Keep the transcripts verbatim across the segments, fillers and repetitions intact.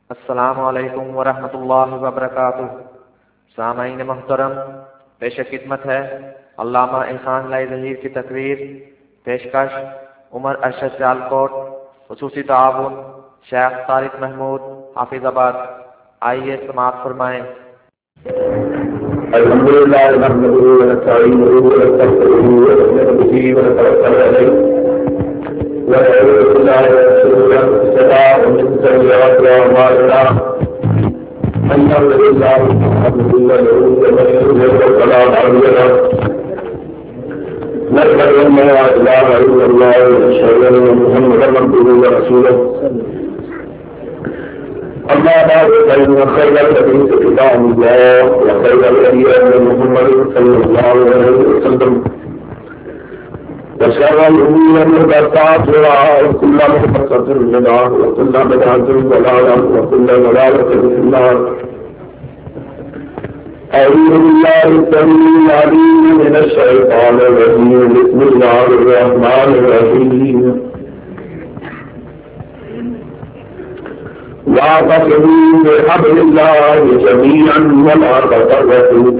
السلام علیکم ورحمۃ اللہ وبرکاتہ۔ سامعین محترم، پیش خدمت ہے علامہ احسان لائی ظہیر کی تقریر۔ پیشکش عمر ارشد سیالکوٹ، خصوصی تعاون شیخ طارق محمود حافظ آباد۔ آئیے سماعت فرمائیں۔ الحمد للہ نحمده ونستعینه ونستغفره ونؤمن به ونتوکل علیہ ونعوذ باللہ من شرور انفسنا ومن سیئات اعمالنا، من يهده الله فلا مضل له ومن يضلل فلا هادي له، نشهد ان لا اله الا الله ونشهد ان محمدا عبده ورسوله، أما بعد فإن خير الحديث كتاب الله وخير الهدي هدي محمد صلى الله عليه وسلم، وشر الأمور محدثاتها وكل محدثة بدعة وكل بدعة ضلالة وكل ضلالة في النار. أعوذ بالله السميع العليم من الشيطان الرجيم، بسم الله الرحمن الرحيم. واعتصموا بحبل الله جميعا ولا تفرقوا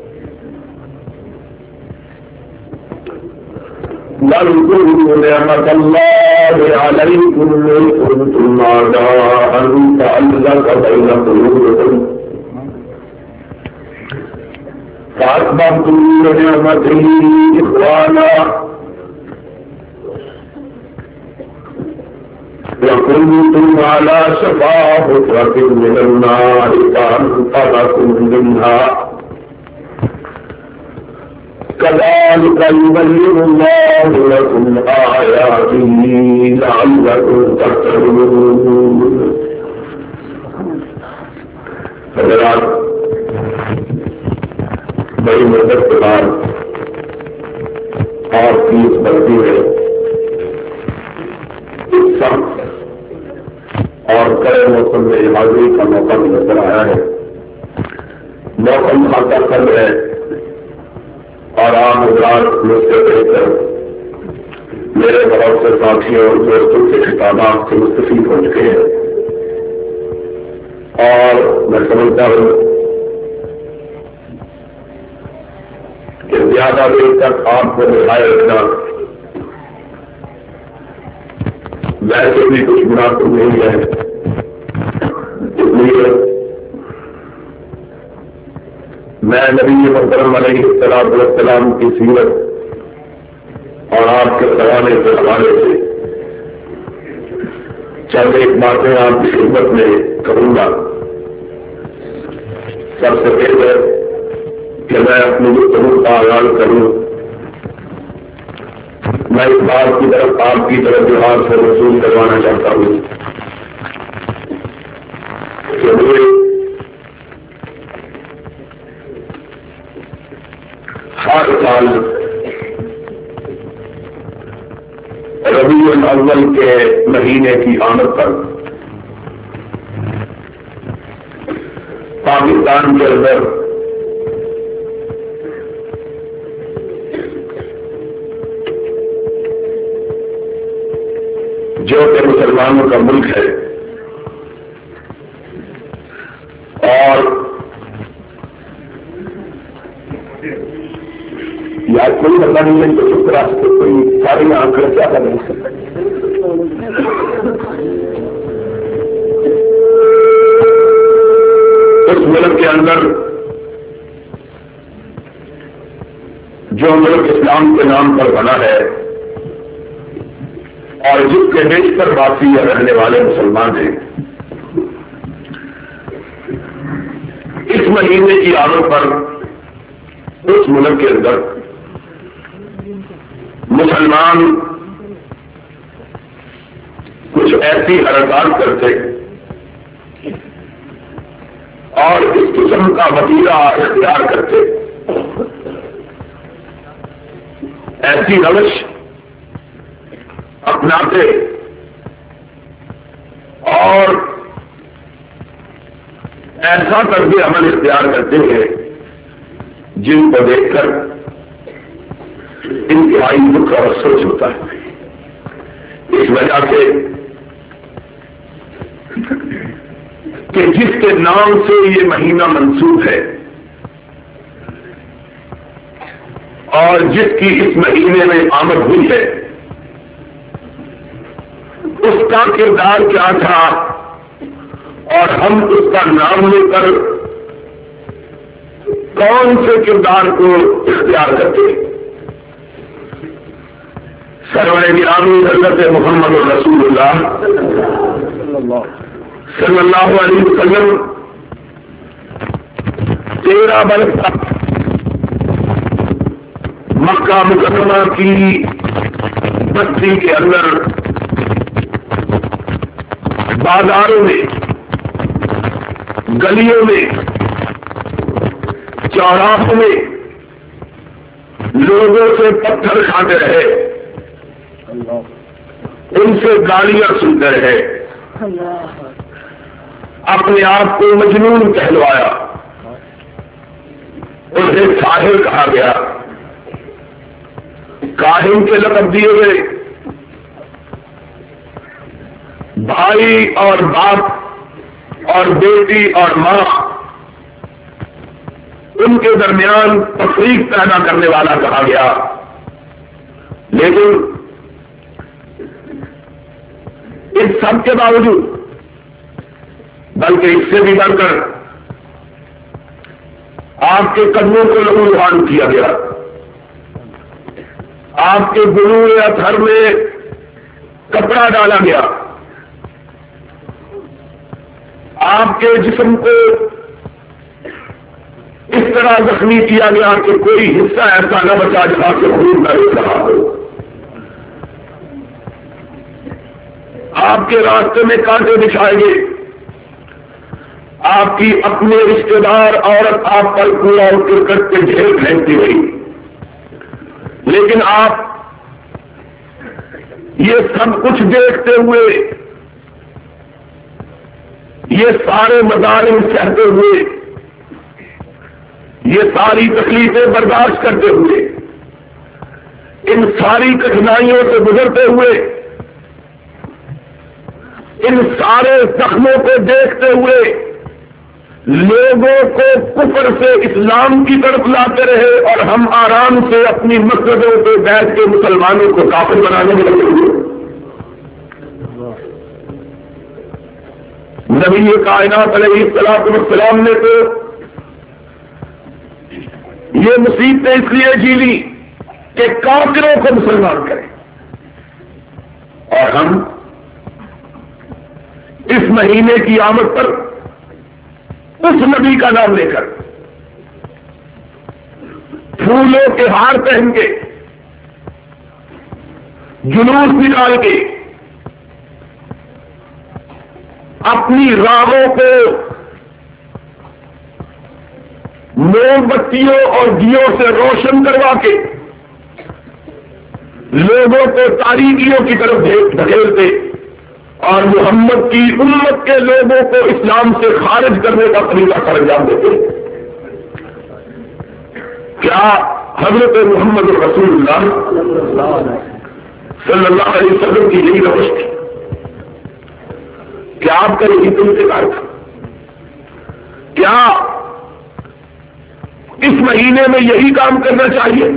واذكروا نعمة الله عليكم إذ كنتم أعداء فألف بين قلوبكم فأصبحتم بنعمته إخوانا وكنتم على شفا حفرة من النار فأنقذكم منها كذلك يبين الله لكم آياته لعلكم تهتدون. حضرات، بڑی مدت کے بعد آپ کی اس بستی میں سخت اور کڑے موسم میں حاضری کا موقع بھی نظر آیا ہے۔ موسم خاصا سرد ہے اور آپ حضرات مجھ سے بہتر میرے بہت سے ساتھیوں اور دوستوں کے خطابات سے مستفید ہو چکے ہیں، اور میں سمجھتا ہوں کہ زیادہ دیر تک آپ کو بٹھائے رکھنا ویسے بھی کچھ مناسب نہیں ہے، اس لیے میں نبی محترم علیہ الصلوۃ والسلام کی سیرت اور آپ کے زمانے کے حوالے سے چند ایک باتیں آپ کی خدمت میں کروں گا۔ سب سے پہلے کہ میں اپنی گفتگو کا آغاز کروں، میں اس بات کی طرف آپ کی طرف جہاز سے وصول کروانا چاہتا ہوں کہ مجھے ہر سال ربیع الاول کے مہینے کی آمد پر پاکستان کے اندر جو کہ مسلمانوں کا ملک ہے اور یار کوئی بندہ نہیں ہے تو چپ کرا سکتے، کوئی ساری آنکھیں کیا کر نہیں سکتے۔ اس ملک کے اندر جو ملک اسلام کے نام پر بنا ہے اور جس کے بیشتر باسی یا رہنے والے مسلمان ہیں، اس مہینے کی آمد پر اس ملک کے اندر مسلمان کچھ ایسی حرکات کرتے اور اس قسم کا وسیلہ اختیار کرتے، ایسی روش اپناتے اور ایسا طرز عمل اختیار کرتے ہیں جن کو دیکھ کر انتہائی دکھ اور افسوس ہوتا ہے۔ اس وجہ سے کہ جس کے نام سے یہ مہینہ منسوب ہے اور جس کی اس مہینے میں آمد ہوئی ہے، اس کا کردار کیا تھا اور ہم اس کا نام لے کر کون سے کردار کو اختیار کرتے ہیں۔ سرور گرامی حضرت محمد رسول اللہ صلی اللہ علیہ وسلم تیرہ برس تک مکہ مکرمہ کی بستی کے اندر بازاروں میں، گلیوں میں، چوراہوں میں لوگوں سے پتھر کھاتے رہے، ان سے گالیاں سنتے رہے، اپنے آپ کو مجنون کہلوایا، انہیں ساحر کہا گیا، کاہن کے لقب دیے گئے، بھائی اور باپ اور بیٹی اور ماں ان کے درمیان تفریق پیدا کرنے والا کہا گیا۔ لیکن اس سب کے باوجود، بلکہ اس سے بھی بڑھ کر آپ کے قدموں کو لہولہان کیا گیا، آپ کے گلو یا تھر میں کپڑا ڈالا گیا، آپ کے جسم کو اس طرح زخمی کیا گیا کہ کوئی حصہ ایسا نہ بچا جہاں سے خون نہ نکل رہا ہو، آپ کے راستے میں کانٹے بچھائے گئے، آپ کی اپنے رشتے دار عورت آپ پر کوڑا کرکٹ کے ڈھیر پھینکتی رہی، لیکن آپ یہ سب کچھ دیکھتے ہوئے، یہ سارے مظالم سہتے ہوئے، یہ ساری تکلیفیں برداشت کرتے ہوئے، ان ساری کٹھنائیوں سے گزرتے ہوئے، ان سارے زخموں کو دیکھتے ہوئے لوگوں کو کفر سے اسلام کی طرف لاتے رہے، اور ہم آرام سے اپنی مسجدوں پہ بیٹھ کے مسلمانوں کو کافر بنانے میں لگے ہوئے۔ نبی کائنات علیہ الصلوۃ والسلام نے تو یہ مصیبتیں اس لیے جیلی کہ کافروں کو مسلمان کریں، اور ہم اس مہینے کی آمد پر اس نبی کا نام لے کر پھولوں کے ہار پہن کے، جلوس نکال کے، اپنی راہوں کو موم بتیوں اور دیوں سے روشن کروا کے لوگوں کو تاریکیوں کی طرف دھکیلتے اور محمد کی امت کے لوگوں کو اسلام سے خارج کرنے کا طریقہ سر انجام دیتے۔ کیا حضرت محمد رسول اللہ صلی اللہ علیہ وسلم کی یہی روش تھی؟ کیا آپ کا یہی انتظار تھا؟ کیا اس مہینے میں یہی کام کرنا چاہیے؟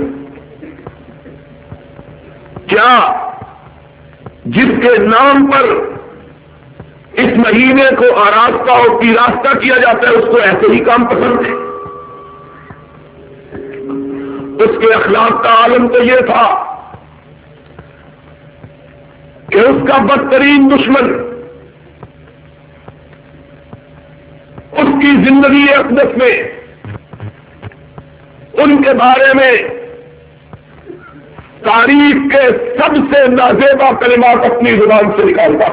کیا جس کے نام پر اس مہینے کو آراستہ اور پیراستہ کیا جاتا ہے اس کو ایسے ہی کام پسند ہے؟ اس کے اخلاق کا عالم تو یہ تھا کہ اس کا بدترین دشمن اس کی زندگی اقدس میں ان کے بارے میں تاریخ کے سب سے نازیبا کلمات اپنی زبان سے نکالتا۔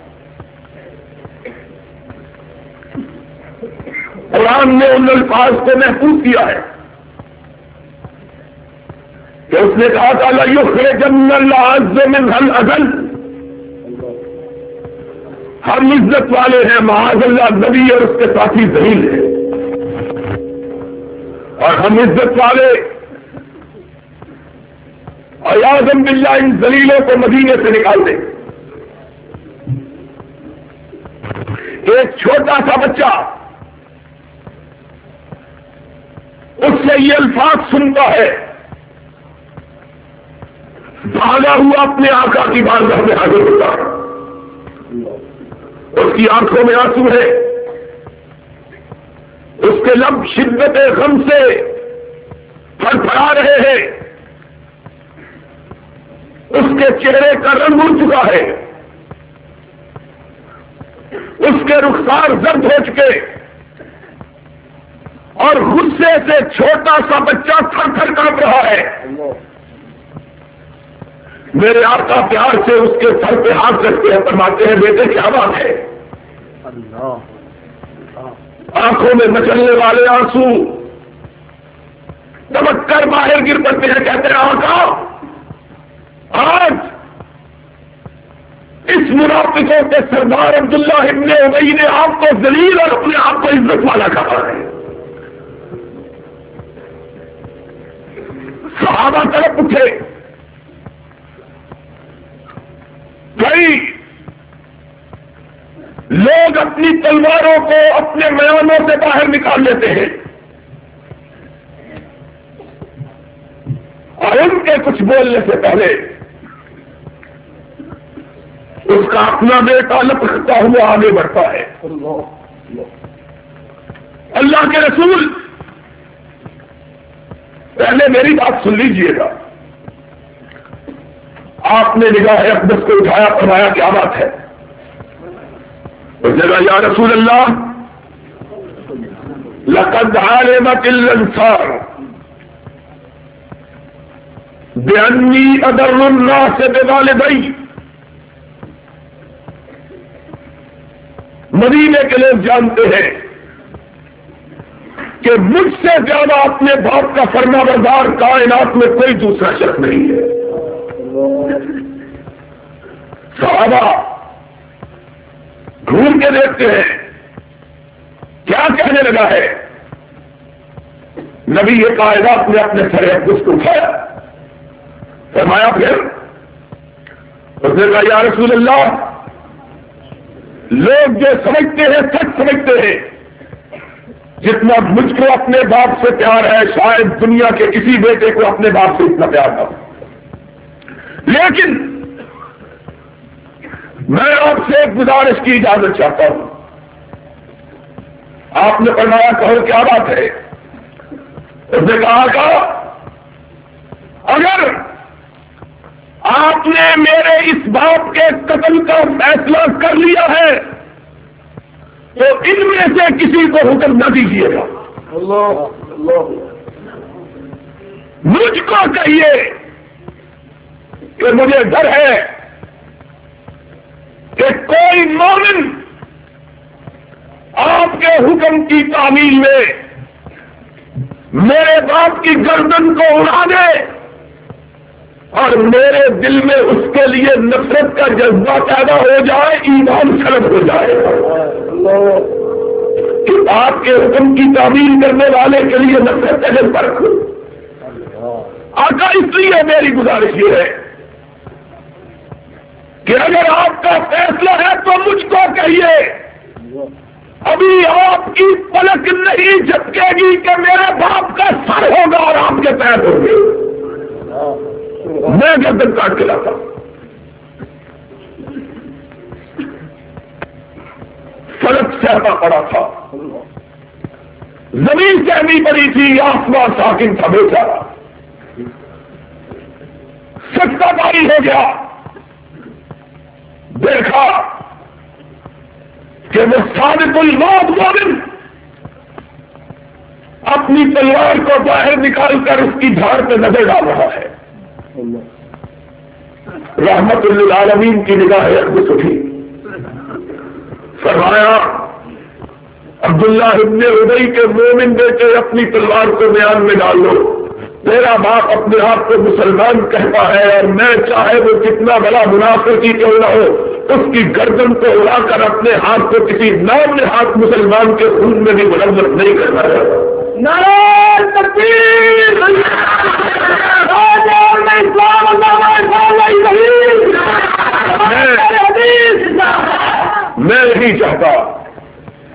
قرآن نے ان الفاظ کو محفوظ کیا ہے کہ اس نے کہا تھا لَيُخْرِجَنَّ الْأَعَزَّ مِنْهَا الْأَذَلَّ، ہم عزت والے ہیں، معاذ اللہ نبی اور اس کے ساتھی ذلیل ہیں، اور ہم عزت والے عیاذاً باللہ ان ذلیلوں کو مدینے سے نکال دیں۔ ایک چھوٹا سا بچہ اس سے یہ الفاظ سنتا ہے، بھاگا ہوا اپنے آقا کی بارگاہ میں حاضر ہوتا ہے، اس کی آنکھوں میں آنسو ہے، اس کے لب شدت غم سے پھر پھڑا رہے ہیں، اس کے چہرے کا رنگ اڑ چکا ہے، اس کے رخسار زرد ہو چکے، اور غصے سے چھوٹا سا بچہ تھر تھر کانپ رہا ہے۔ میرے آقا پیار سے اس کے سر پہ ہاتھ رکھتے ہیں، فرماتے ہیں بیٹے کیا بات ہے؟ آنکھوں میں مچلنے والے آنسو دبک کر باہر گر پڑتے ہیں، کہتے ہیں آقا آج اس منافقوں کے سردار عبداللہ ابن ابی نے آپ کو ذلیل اور اپنے آپ کو عزت والا کہا ہے۔ صحابہ طرف اٹھے، کئی لوگ اپنی تلواروں کو اپنے میانوں سے باہر نکال لیتے ہیں اور ان کے کچھ بولنے سے پہلے اس کا اپنا بیٹا لپکتا ہوا آگے بڑھتا ہے۔ اللہ کے رسول پہلے میری بات سن لیجئے گا۔ آپ نے نگاہ اقدس کو اٹھایا، فرمایا کیا بات ہے؟ اس نے کہا یا رسول اللہ لقد علمت الانصار بانی اضر الناس بوالدی، مدینے کے لوگ جانتے ہیں کہ مجھ سے زیادہ اپنے باپ کا فرما بردار کائنات میں کوئی دوسرا شخص نہیں ہے۔ صحابہ گھوم کے دیکھتے ہیں کیا کہنے لگا ہے۔ نبی یہ کائنات نے اپنے سر اقدس کو اٹھایا، فرمایا پھر اس نے کہا یا رسول اللہ لوگ جو سمجھتے ہیں سچ سمجھتے ہیں، جتنا مجھ کو اپنے باپ سے پیار ہے شاید دنیا کے کسی بیٹے کو اپنے باپ سے اتنا پیار نہ ہو، لیکن میں آپ سے ایک گزارش کی اجازت چاہتا ہوں۔ آپ نے فرمایا کہو کیا بات ہے؟ اس نے کہا کہ اگر آپ نے میرے اس باپ کے قتل کا فیصلہ کر لیا ہے تو ان میں سے کسی کو حکم نہ دیجیے گا، مجھ کو کہیے کہ مجھے ڈر ہے کہ کوئی مومن آپ کے حکم کی تعمیل میں میرے باپ کی گردن کو اڑا دے اور میرے دل میں اس کے لیے نفرت کا جذبہ پیدا ہو جائے، ایمان سلب ہو جائے کہ آپ کے حکم کی تعمیل کرنے والے کے لیے نفرت کا جذبہ رکھو۔ آقا اس لیے میری گزارش یہ ہے کہ اگر آپ کا فیصلہ ہے تو مجھ کو کہیے، ابھی آپ کی پلک نہیں جھپکے گی کہ میرے باپ کا سر ہوگا اور آپ کے پیر ہوں گے، میں گردن کاٹ کے لاتا ہوں۔ فلک سہما پڑا تھا، زمین سہمی پڑی تھی، آسمان ساکن تھا بیچارہ، سچتا داری ہو گیا، دیکھا کہ وہ صادق الموت مومن اپنی تلوار کو باہر نکال کر اس کی دھار پہ نظر ڈال رہا ہے۔ رحمت للعالمین کی نگاہ اقدس اٹھی، فرمایا عبداللہ ابن ابی کے مومن بیٹے اپنی تلوار کو میان میں ڈال لو، میرا باپ اپنے آپ کو مسلمان کہتا ہے اور میں چاہے وہ کتنا بڑا منافق ہی کیوں نہ ہو اس کی گردن کو اڑا کر اپنے ہاتھ کو کسی نام ہاتھ مسلمان کے خون میں بھی ملوث نہیں کرنا چاہتا۔ نعرہ تکبیر، میں نہیں چاہتا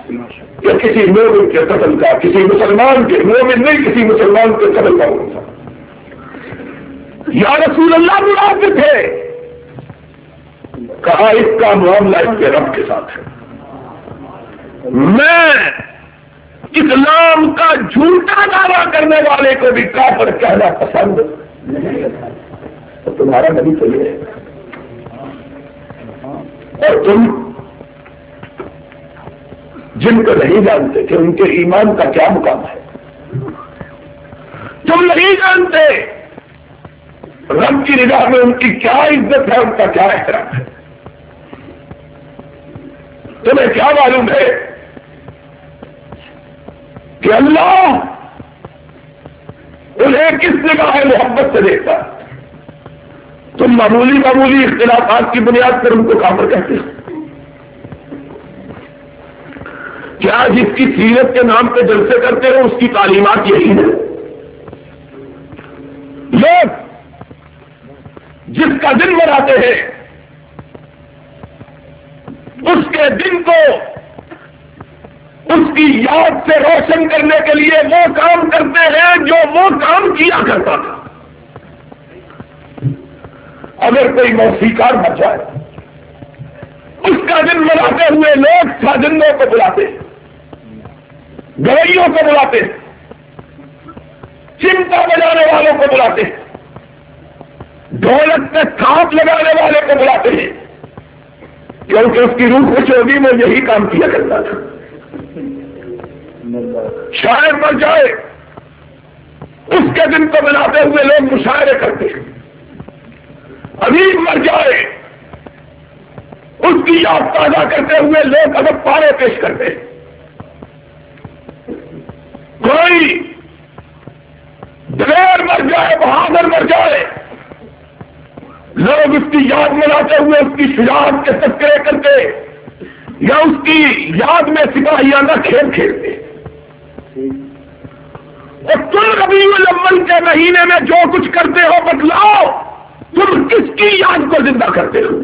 کہ کسی مومن کے قتل کا، کسی مسلمان کے، مومن نہیں کسی مسلمان کے قتل کا ہوتا. یا رسول اللہ منافق تھے، کہا اس کا معاملہ اس کے رب کے ساتھ ہے. میں اسلام کا جھوٹا دعویٰ کرنے والے کو بھی کافر کہنا پسند نہیں کرتا. تو تمہارا نبی تو یہ ہے، اور تم جن کو نہیں جانتے کہ ان کے ایمان کا کیا مقام ہے، تم نہیں جانتے رب کی نگاہ میں ان کی کیا عزت ہے، ان کا کیا احترام ہے. تمہیں کیا معلوم ہے کہ اللہ انہیں کس نگاہ محبت سے دیکھتا ہے؟ تم معمولی معمولی اختلافات کی بنیاد پر ان کو کافر کہتے ہو. کیا جس کی سیرت کے نام پہ جلسے کرتے ہو اس کی تعلیمات یہی ہے؟ لوگ جس کا دن مناتے ہیں اس کے دن کو اس کی یاد سے روشن کرنے کے لیے وہ کام کرتے ہیں جو وہ کام کیا کرتا تھا. اگر کوئی موسیقار مر جائے اس کا دن مناتے ہوئے لوگ سازندوں کو بلاتے ہیں، گویوں کو بلاتے ہیں، چمٹا بجانے والوں کو بلاتے ہیں، ڈھولک پہ تھاپ لگانے والے کو بلاتے ہیں، کیونکہ اس کی روح خوش ہوگی میں یہی کام کیا کرتا تھا. شاعر مر جائے اس کے دن کو مناتے ہوئے لوگ مشاعرے کرتے ہیں. ادیب مر جائے اس کی یاد تازہ کرتے ہوئے لوگ ادب پارے پیش کرتے ہیں. کوئی دلیر مر جائے، بہادر مر جائے، لوگ اس کی یاد مناتے ہوئے اس کی شجاعت کے تذکرے کرتے یا اس کی یاد میں سپاہیانہ کھیل کھیلتے. اور تم ربیع الاول کے مہینے میں جو کچھ کرتے ہو بتلاؤ، تم کس کی یاد کو زندہ کرتے ہو؟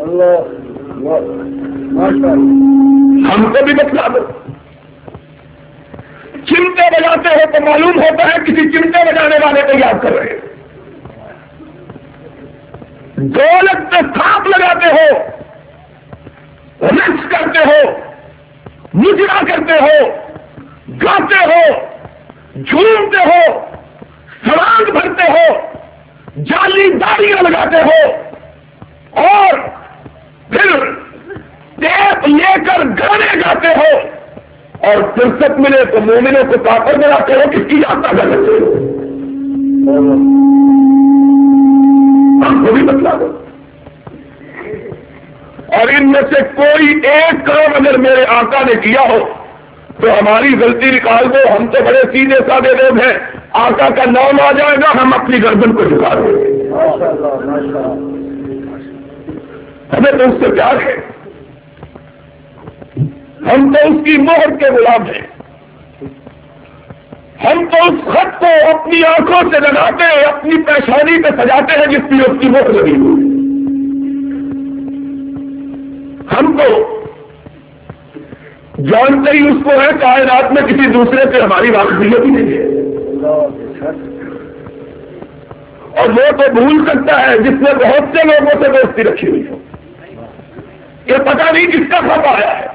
ہم کو بھی بتلا دو. چمٹے بجاتے ہو تو معلوم ہوتا ہے کسی چمٹے بجانے والے کو یاد کر رہے ہو. دولت پہ تھاپ لگاتے ہو، رقص کرتے ہو، مجرا کرتے ہو، گاتے ہو، جھومتے ہو، سرانگ بھرتے ہو، جعلی داڑیاں لگاتے ہو اور پھر ٹیپ لے کر گانے گاتے ہو اور فرصت ملے تو مومنوں کو کافر بناتے ہو. کس کی یاد تازہ کرتے ہو؟ ہم کو بھی بتلا دو. اور ان میں سے کوئی ایک کام اگر میرے آقا نے کیا ہو تو ہماری غلطی نکال دو. ہم تو بڑے سیدھے سادے لوگ ہیں، آقا کا نام آ جائے گا ہم اپنی گردن کو جھکا دیں گے. ہمیں تو اس سے پیار ہے، ہم تو اس کی مہر کے غلام ہیں. ہم تو اس خط کو اپنی آنکھوں سے لگاتے ہیں، اپنی پیشانی پہ سجاتے ہیں جس کی اس کی مہر لگی ہوئی. ہم تو جانتے ہی اس کو ہے، کائنات میں کسی دوسرے سے ہماری واقفیت ہی نہیں ہے. اور وہ تو بھول سکتا ہے جس نے بہت سے لوگوں سے دوستی رکھی ہوئی ہو. یہ پتہ نہیں کس کا خط آیا ہے،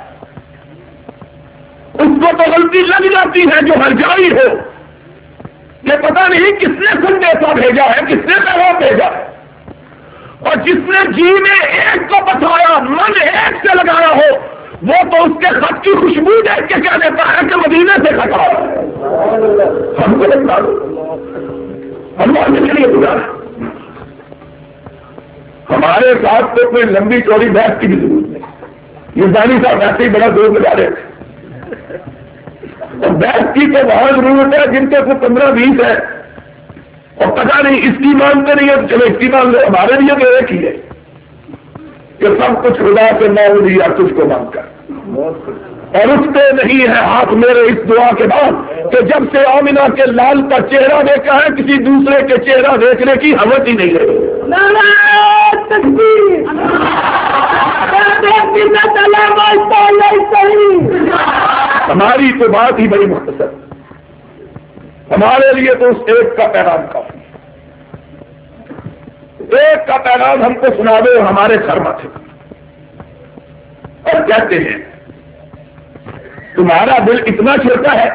اس کو تو غلطی لگ جاتی ہے جو ہر جاری ہو. یہ پتہ نہیں کس نے سندیشہ بھیجا ہے، کس نے پیغام بھیجا ہے. اور جس نے جی میں ایک کو بتایا، من ایک سے لگایا ہو، وہ تو اس کے خط کی خوشبو دیکھ کے کیا دیتا ہے کہ مدینے سے خط آ رہا ہے. ہم کو بتا دو، اللہ نے لیے گزارا. ہمارے ساتھ تو کوئی لمبی چوڑی بحث کی بھی ضرورت نہیں. یہ دانی صاحب ایسے ہی بڑا دور لگا رہے تھے. اور بحث کی تو وہاں ضرورت ہے جن کے کوئی پندرہ بیس ہے اور پتہ نہیں اس کی مانتے نہیں ہے، چلو اس کی مان لو. ہمارے لیے تو ایک ہی ہے کہ سب کچھ خدا سے مانگ لیا تجھ کو مانگ کر. اور اٹھتے نہیں ہے ہاتھ میرے اس دعا کے بعد کہ جب سے آمنہ کے لال کا چہرہ دیکھا ہے کسی دوسرے کے چہرہ دیکھنے کی حوث ہی نہیں رہی. ہماری تو بات ہی بڑی مختصر، ہمارے لیے تو اس ایک کا پیغام کافی، ایک کا پیغام ہم کو سنا دو ہمارے سر ماتھے، اور کہتے ہیں تمہارا دل اتنا چھوٹا ہے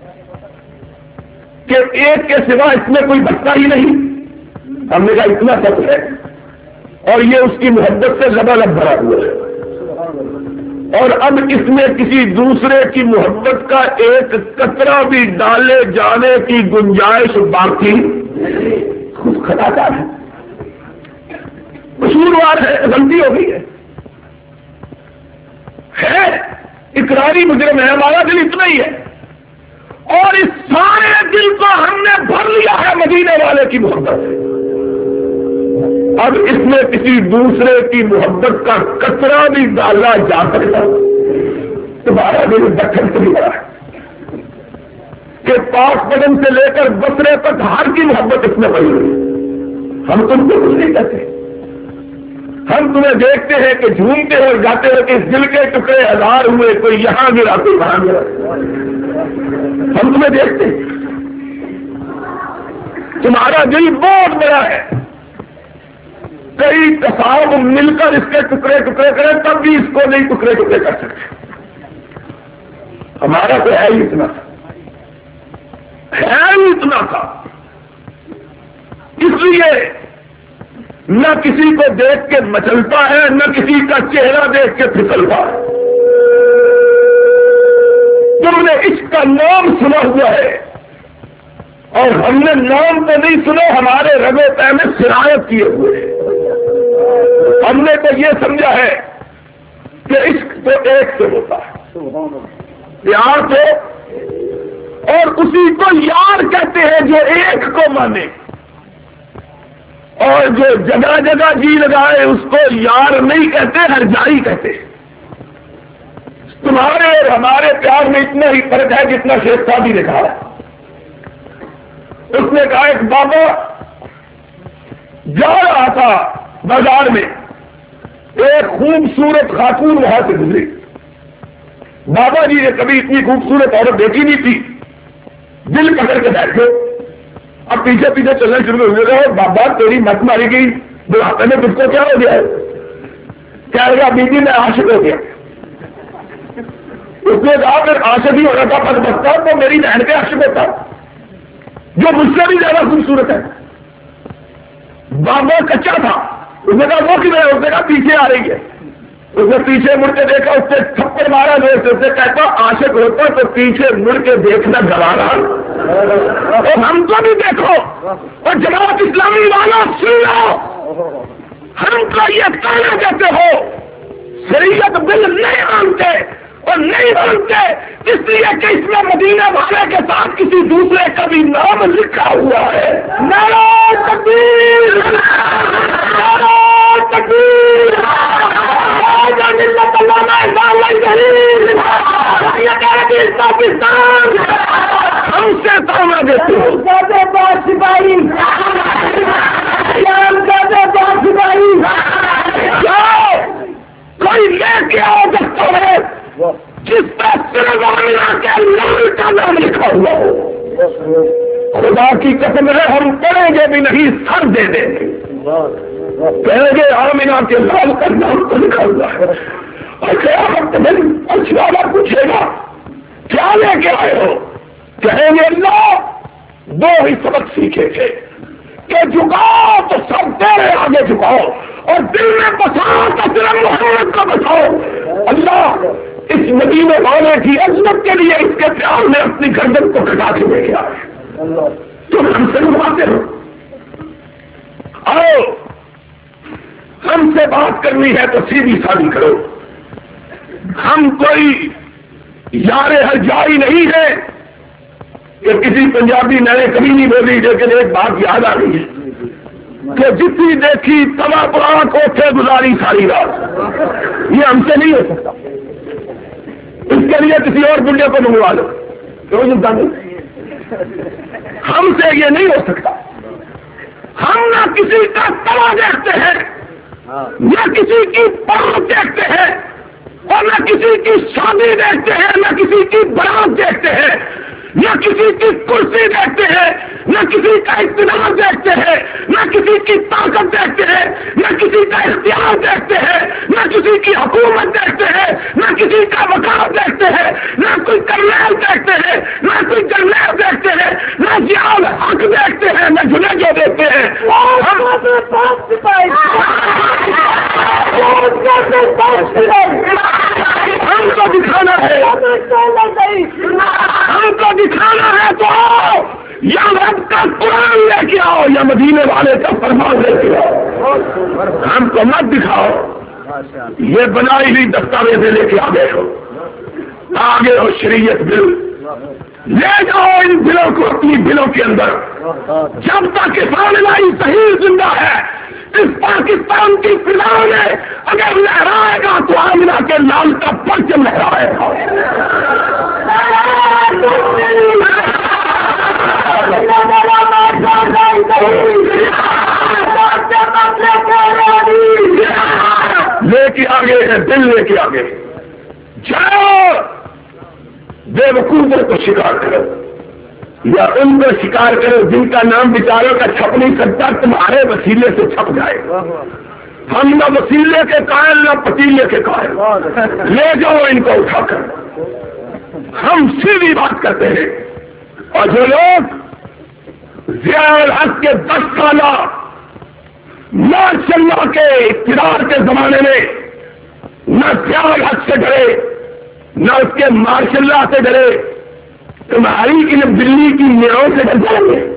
کہ ایک کے سوا اس میں کوئی بچتا ہی نہیں. ہم نے کہا اتنا سچ ہے، اور یہ اس کی محبت سے لبالب بھرا ہوا ہے، اور اب اس میں کسی دوسرے کی محبت کا ایک قطرہ بھی ڈالے جانے کی گنجائش باقی خود خطا ہے، قصوروار ہے، غلطی ہو گئی ہے، ہے اقراری مجرم ہے، ہمارا دل اتنا ہی ہے، اور اس سارے دل کو ہم نے بھر لیا ہے مدینے والے کی محبت سے. اب اس میں کسی دوسرے کی محبت کا قطرہ بھی ڈالا جا سکتا، تمہارا دل دکھن سے بھی بڑا ہے کہ پاک قدم سے لے کر بسرے تک ہر کی محبت اس میں بڑی ہوئی. ہم تم کو کچھ نہیں کہتے، ہم تمہیں دیکھتے ہیں کہ جھومتے ہو جاتے ہو کہ اس دل کے ٹکڑے ہزار ہوئے، کوئی یہاں گرا کوئی وہاں گرا، ہم تمہیں دیکھتے ہیں. تمہارا دل بہت بڑا ہے، کئی تصاوب مل کر اس کے ٹکڑے ٹکڑے کریں تب بھی اس کو نہیں ٹکڑے ٹکڑے کر سکتے. ہمارا تو ہے ہی اتنا تھا، ہے ہی اتنا تھا. اس لیے نہ کسی کو دیکھ کے مچلتا ہے، نہ کسی کا چہرہ دیکھ کے پھسلتا ہے. تم نے عشق کا نام سنا ہوا ہے، اور ہم نے نام تو نہیں سنا، ہمارے رگو پہ میں سرایت کیے ہوئے ہیں. ہم نے تو یہ سمجھا ہے کہ عشق تو ایک سے ہوتا ہے، پیار تو، اور اسی کو یار کہتے ہیں جو ایک کو مانے، اور جو جگہ جگہ جی لگائے اس کو یار نہیں کہتے، ہر جائی کہتے. تمہارے اور ہمارے پیار میں اتنا ہی فرق ہے جتنا شیخ صاحب نے کہا ہے. اس نے کہا ایک بابا جا رہا تھا بازار میں، ایک خوبصورت خاتون وہاں سے گزری. بابا جی نے کبھی اتنی خوبصورت عورت دیکھی نہیں تھی، دل پکڑ کے بیٹھے. اب پیچھے پیچھے چلنا شروع ہو گیا، بابا تیری مت ماری گئی، بڑھاپے میں تجھ کو کیا ہو گیا ہے؟ کیا ہوگا بیوی میں عاشق ہو گیا. اس نے کہا پھر عاشق ہی ہونا تھا، پس بچتا تو میری بہن پہ عاشق ہوتا جو مجھ سے بھی زیادہ خوبصورت ہے. بابا کچا تھا، اس نے کہا وہ کدھر ہے؟ اس نے کہا پیچھے آ رہی ہے. اس نے پیچھے مڑ کے دیکھا، اس سے تھپڑ مارا. دوست اس سے کہتا عاشق ہوتا تو پیچھے مڑ کے دیکھنا گوارا. اور ہم کو بھی دیکھو، اور جماعت اسلامی والا سن لو، ہم کو یہ کہنا کہتے ہو شریعت بل نہیں مانتے، اور نہیں مانتے اس لیے کہ اس میں مدینہ والے کے ساتھ کسی دوسرے کا بھی نام لکھا ہوا ہے. نعرہ تکبیر، نعرہ تکبیر، پاکستان ہم سے سامنا دیتے ہو. سپاہی سپاہی جاؤ، کوئی لے کے آؤ دستاویز جس پر صرف آمنہ کے نام کا نام لکھا ہوا ہو. خدا کی قسم ہے ہم پڑھیں گے بھی نہیں، سر دے دیں گے، کہیں گے آمنہ کے لال کا نام تو لکھا ہوا ہے. اور قیامت کے دن پچھواڑا پوچھے گا کیا لے کے آئے ہو؟ کہیں گے اللہ دو ہی سبق سیکھے تھے کہ جھکاؤ تو سب تیرے آگے جھکاؤ، اور دل میں بساؤ تو صرف محمد کا بساؤ. اللہ اس مدینے والے کی عظمت کے لیے اس کے پیار میں اپنی گردن کو کٹا کے لے گیا. تم ہم سے بنواتے ہو، آؤ ہم سے بات کرنی ہے تو سیدھی سادی کرو. ہم کوئی یار ہر جائی نہیں ہے کہ کسی پنجابی میں نے کبھی نہیں بولی، لیکن ایک بات یاد آ رہی ہے کہ جتنی دیکھی تباہ پڑا کوٹھے گزاری ساری رات. یہ ہم سے نہیں ہو سکتا، اس کے لیے کسی اور بلڈے کو منگوا لو. ہم سے یہ نہیں ہو سکتا. ہم نہ کسی کا توا دیکھتے ہیں، نہ کسی کی پاؤں دیکھتے ہیں، اور نہ کسی کی شادی دیکھتے ہیں، نہ کسی کی برات دیکھتے ہیں، نہ کسی کی کرسی دیکھتے ہیں، نہ کسی کا اقتدار دیکھتے ہیں، نہ کسی کی طاقت دیکھتے ہیں، نہ کسی کا اختیار دیکھتے ہیں، نہ کسی کی حکومت دیکھتے ہیں، نہ کسی کا وقار دیکھتے ہیں، نہ کوئی کرنیل دیکھتے ہیں، نہ کوئی جرنیل دیکھتے ہیں، نہ ضیاء الحق دیکھتے ہیں، نہ جنیجو دیکھتے ہیں۔ ہم کو دکھانا ہے، ہم کو دکھانا ہے تو یا رب کا قرآن لے کے آؤ یا مدینے والے کا فرمان لے کے آؤ، ہم کو مت دکھاؤ یہ بنائی ہوئی دستاویزیں لے کے آگے ہو، آگے ہو شریعت بل، لے جاؤ ان بلوں کو اپنی بلوں کے اندر۔ جب تک کسان لائی صحیح زندہ ہے، اس پاکستان کی فضا میں اگر لہرائے گا تو آمنہ کے لال کا پرچم لہرائے گا۔ لے کے آگے ہے، دل لے کے آگے جاؤ، بے وقوفوں کو شکار کرو یا ان کو شکار کرو جن کا نام بیچاروں کا چھپ نہیں سکتا، تمہارے وسیلے سے چھپ جائے۔ ہم نہ وسیلے کے قائل نہ پتیلے کے قائل، لے جاؤ ان کو اٹھا کر۔ ہم سیدھی بات کرتے ہیں، اور جو لوگ ضیاء الحق کے دس سالہ ماشاء اللہ کے اقتدار کے زمانے میں نہ ضیاء الحق سے ڈرے نہ اس کے ماشاء اللہ سے ڈرے، تمہاری ان بلی کی نیاؤں سے ڈر جائیں گے۔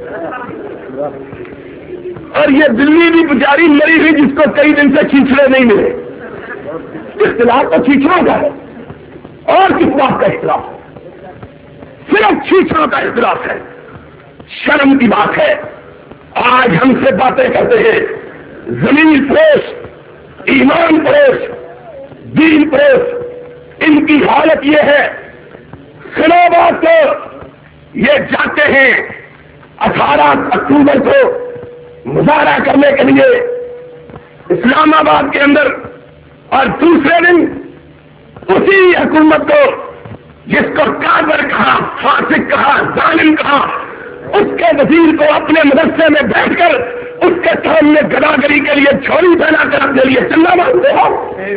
اور یہ بلی بھی بیچاری مری ہوئی جس کو کئی دن سے چیچڑے نہیں ملے، اختلاف تو چیچڑوں کا ہے، اور کس بات کا اختلاف ہے؟ صرف چیچڑوں کا اختلاف ہے۔ شرم کی بات ہے، آج ہم سے باتیں کرتے ہیں زمین فروش، ایمان فروش، دین فروش، ان کی حالت یہ ہے، سنو بات کو، یہ جاتے ہیں اٹھارہ اکتوبر کو مظاہرہ کرنے کے لیے اسلام آباد کے اندر، اور دوسرے دن اسی حکومت کو جس کو کافر کہا، فاسق کہا، ظالم کہا، اس کے وزیر کو اپنے مدرسے میں بیٹھ کر اس کے سامنے گداگری کے لیے چھوڑی پہنا کر اپنے لیے چلنا مانگتے ہو۔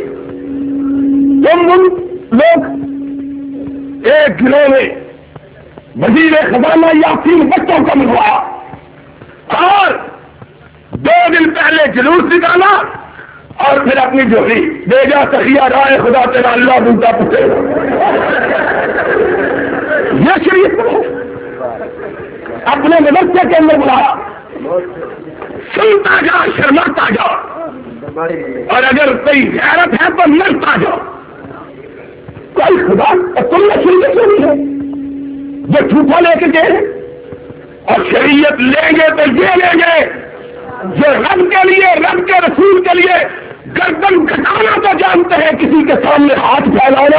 تم لوگ ایک گروہ میں وزیر خزانہ یاسین بچوں کو منگوایا اور دو دن پہلے جلوس نکالا اور پھر اپنی جوڑی دے جا سخیا رائے خدا تیرا اللہ بوتا پوچھے گا۔ یہ شریعت اپنے مدرسے کے اندر بلایا، سنتا جا، شرماتا جا، اور اگر کوئی غیرت ہے تو مرتا جا۔ کوئی خدا تم نے شریعت نہیں ہے، جو جھوٹا لے کے گئے، اور شریعت لیں گے تو یہ لیں گے جو رب کے لیے، رب کے رسول کے لیے گردن گھٹانا تو جانتے ہیں، کسی کے سامنے ہاتھ پھیلانا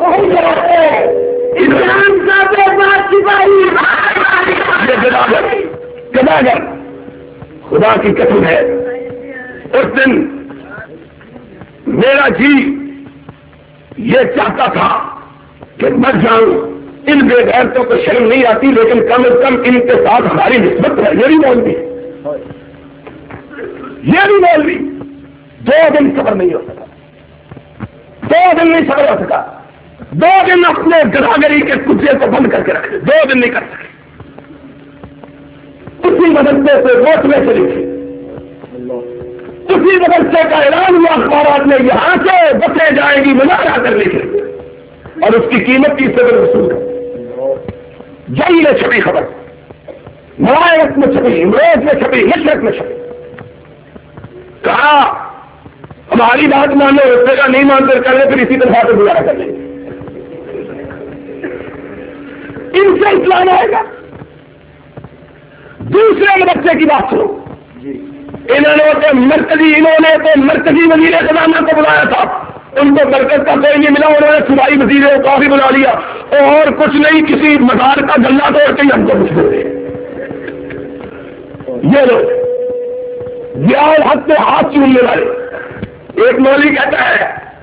گداگر خدا کی قسم ہے۔ اس دن میرا جی یہ چاہتا تھا کہ مر جاؤں، ان بے غیرتوں کو شرم نہیں آتی، لیکن کم از کم ان کے ساتھ ہماری نسبت ہے۔ یہ بھی مولوی یہ بھی مولوی دو دن صبر نہیں ہو سکا، دو دن نہیں صبر ہو سکا، دو دن اپنے گداگری کے کچے کو بند کر کے رکھے، دو دن نہیں کر سکے۔ اسی مدرسے سے روکنے سے لکھی، اسی مدرسے کا اعلان ہوا اخبارات میں، یہاں سے بسیں جائیں گی مظاہرہ کرنے کے لیے، اور اس کی قیمت تیس روپے وصول ہے۔ جنگ میں چھپی خبر، ملائرت میں چھپی، امروز میں چھپی، مشرق میں چھپی، کہا ہماری بات مانو، رستے کا نہیں مان کر کرنے، پھر اسی طرح سے گزارا کر لیں گے۔ ان سے اسلام آئے گا۔ دوسرے مدرسے کی بات سنو، انہوں نے تو مرکزی انہوں نے تو مرکزی وزیر خزانہ کو بلایا تھا، ان کو مرکز کا کوئی نہیں ملا، انہوں نے صوبائی وزیر کو بھی بلا لیا، اور کچھ نہیں، کسی مزار کا گلا توڑ کے ہم کو کچھ دے۔ یہ لوگ ضیاء الحق سے ہاتھ چومنے والے، ایک مولوی کہتا ہے